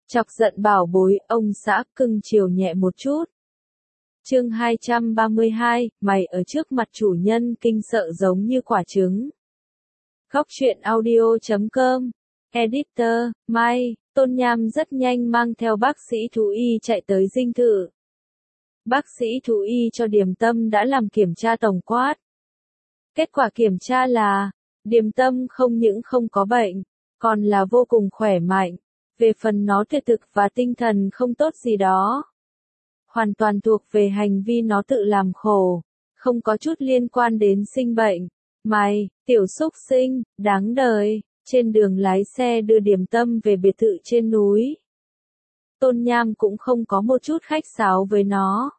Chọc giận bảo bối, ông xã cưng chiều nhẹ một chút. Chương 232, mày ở trước mặt chủ nhân kinh sợ giống như quả trứng. Góc truyện audio.com. Editor, Mai, Tôn Nham rất nhanh mang theo bác sĩ thú y chạy tới dinh thự. Bác sĩ thú y cho Điềm Tâm đã làm kiểm tra tổng quát. Kết quả kiểm tra là, Điềm Tâm không những không có bệnh, còn là vô cùng khỏe mạnh. Về phần nó thể thực và tinh thần không tốt gì đó. Hoàn toàn thuộc về hành vi nó tự làm khổ, không có chút liên quan đến sinh bệnh. Mày, tiểu súc sinh, đáng đời, trên đường lái xe đưa Điềm Tâm về biệt thự trên núi. Tôn Nham cũng không có một chút khách sáo với nó.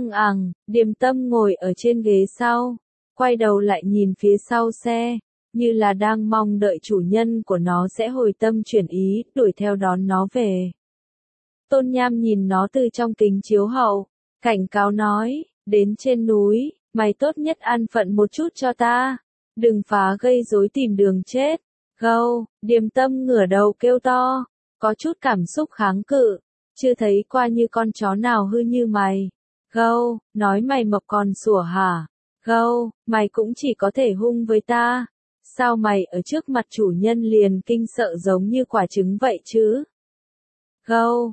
Điềm Tâm ngồi ở trên ghế sau, quay đầu lại nhìn phía sau xe, như là đang mong đợi chủ nhân của nó sẽ hồi tâm chuyển ý, đuổi theo đón nó về. Tôn Nham nhìn nó từ trong kính chiếu hậu, cảnh cáo nói, đến trên núi, mày tốt nhất an phận một chút cho ta, đừng phá gây rối tìm đường chết. Gâu, Điềm Tâm ngửa đầu kêu to, có chút cảm xúc kháng cự, chưa thấy qua như con chó nào hư như mày. Gâu, nói mày mập còn sủa hả? Gâu, mày cũng chỉ có thể hung với ta. Sao mày ở trước mặt chủ nhân liền kinh sợ giống như quả trứng vậy chứ? Gâu,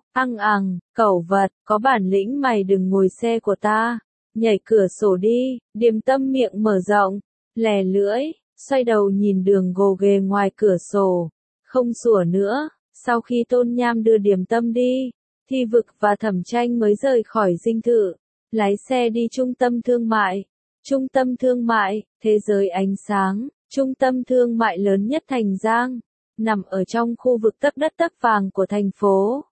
cẩu vật, có bản lĩnh mày đừng ngồi xe của ta, nhảy cửa sổ đi. Điềm Tâm miệng mở rộng, lè lưỡi, xoay đầu nhìn đường gồ ghề ngoài cửa sổ, không sủa nữa. Sau khi Tôn Nham đưa Điềm Tâm đi, Thi Vực và Thẩm Tranh mới rời khỏi dinh thự, lái xe đi trung tâm thương mại. Trung tâm thương mại, thế giới ánh sáng, trung tâm thương mại lớn nhất Thành Giang, nằm ở trong khu vực tấp đất tấp vàng của thành phố.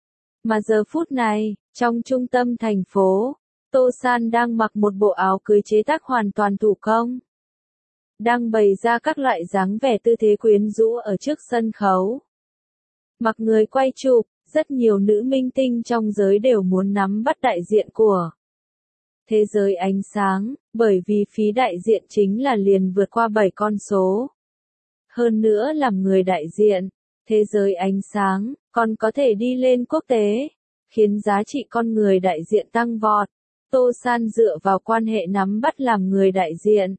Mà giờ phút này, trong trung tâm thành phố, Tô San đang mặc một bộ áo cưới chế tác hoàn toàn thủ công. Đang bày ra các loại dáng vẻ tư thế quyến rũ ở trước sân khấu. Mặc người quay chụp, rất nhiều nữ minh tinh trong giới đều muốn nắm bắt đại diện của thế giới ánh sáng, bởi vì phí đại diện chính là liền vượt qua 7 con số. Hơn nữa làm người đại diện, thế giới ánh sáng, còn có thể đi lên quốc tế, khiến giá trị con người đại diện tăng vọt. Tô San dựa vào quan hệ nắm bắt làm người đại diện.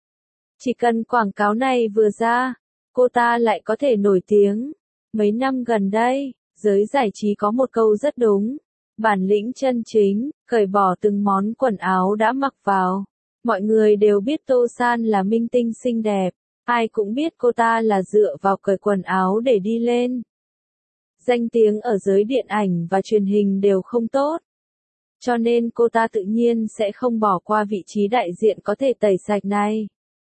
Chỉ cần quảng cáo này vừa ra, cô ta lại có thể nổi tiếng. Mấy năm gần đây, giới giải trí có một câu rất đúng. Bản lĩnh chân chính, cởi bỏ từng món quần áo đã mặc vào. Mọi người đều biết Tô San là minh tinh xinh đẹp, ai cũng biết cô ta là dựa vào cởi quần áo để đi lên. Danh tiếng ở giới điện ảnh và truyền hình đều không tốt. Cho nên cô ta tự nhiên sẽ không bỏ qua vị trí đại diện có thể tẩy sạch này.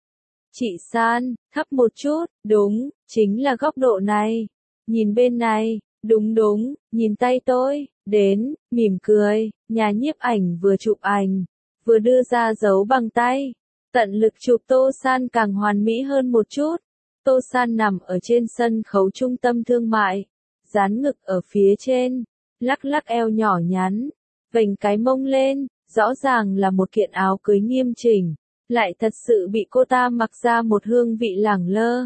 Chị San, thấp một chút, đúng, chính là góc độ này. Nhìn bên này, đúng, nhìn tay tôi, đến, mỉm cười, nhà nhiếp ảnh vừa chụp ảnh, vừa đưa ra dấu bằng tay. Tận lực chụp Tô San càng hoàn mỹ hơn một chút. Tô San nằm ở trên sân khấu trung tâm thương mại, dán ngực ở phía trên, lắc lắc eo nhỏ nhắn, vểnh cái mông lên, rõ ràng là một kiện áo cưới nghiêm chỉnh, lại thật sự bị cô ta mặc ra một hương vị lẳng lơ.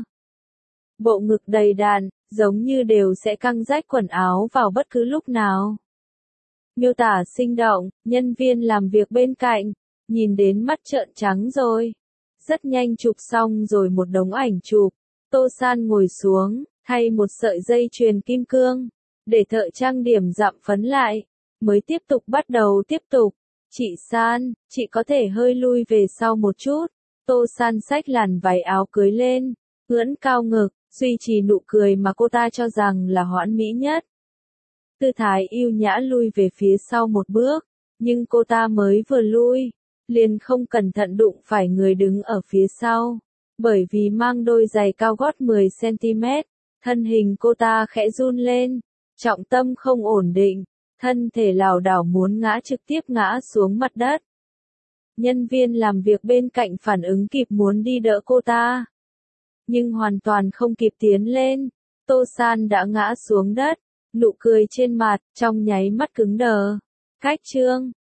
Bộ ngực đầy đặn, giống như đều sẽ căng rách quần áo vào bất cứ lúc nào. Miêu tả sinh động, nhân viên làm việc bên cạnh, nhìn đến mắt trợn trắng rồi. Rất nhanh chụp xong rồi một đống ảnh chụp, Tô San ngồi xuống, thay một sợi dây chuyền kim cương, để thợ trang điểm dặm phấn lại, mới tiếp tục bắt đầu tiếp tục. Chị San, chị có thể hơi lui về sau một chút. Tô San xách làn váy áo cưới lên, ưỡn cao ngực, duy trì nụ cười mà cô ta cho rằng là hoãn mỹ nhất. Tư thái yêu nhã lui về phía sau một bước, nhưng cô ta mới vừa lui, liền không cẩn thận đụng phải người đứng ở phía sau. Bởi vì mang đôi giày cao gót 10 cm, thân hình cô ta khẽ run lên, trọng tâm không ổn định, thân thể lảo đảo muốn ngã trực tiếp ngã xuống mặt đất. Nhân viên làm việc bên cạnh phản ứng kịp muốn đi đỡ cô ta, nhưng hoàn toàn không kịp tiến lên. Tô San đã ngã xuống đất, nụ cười trên mặt trong nháy mắt cứng đờ. Cách trương,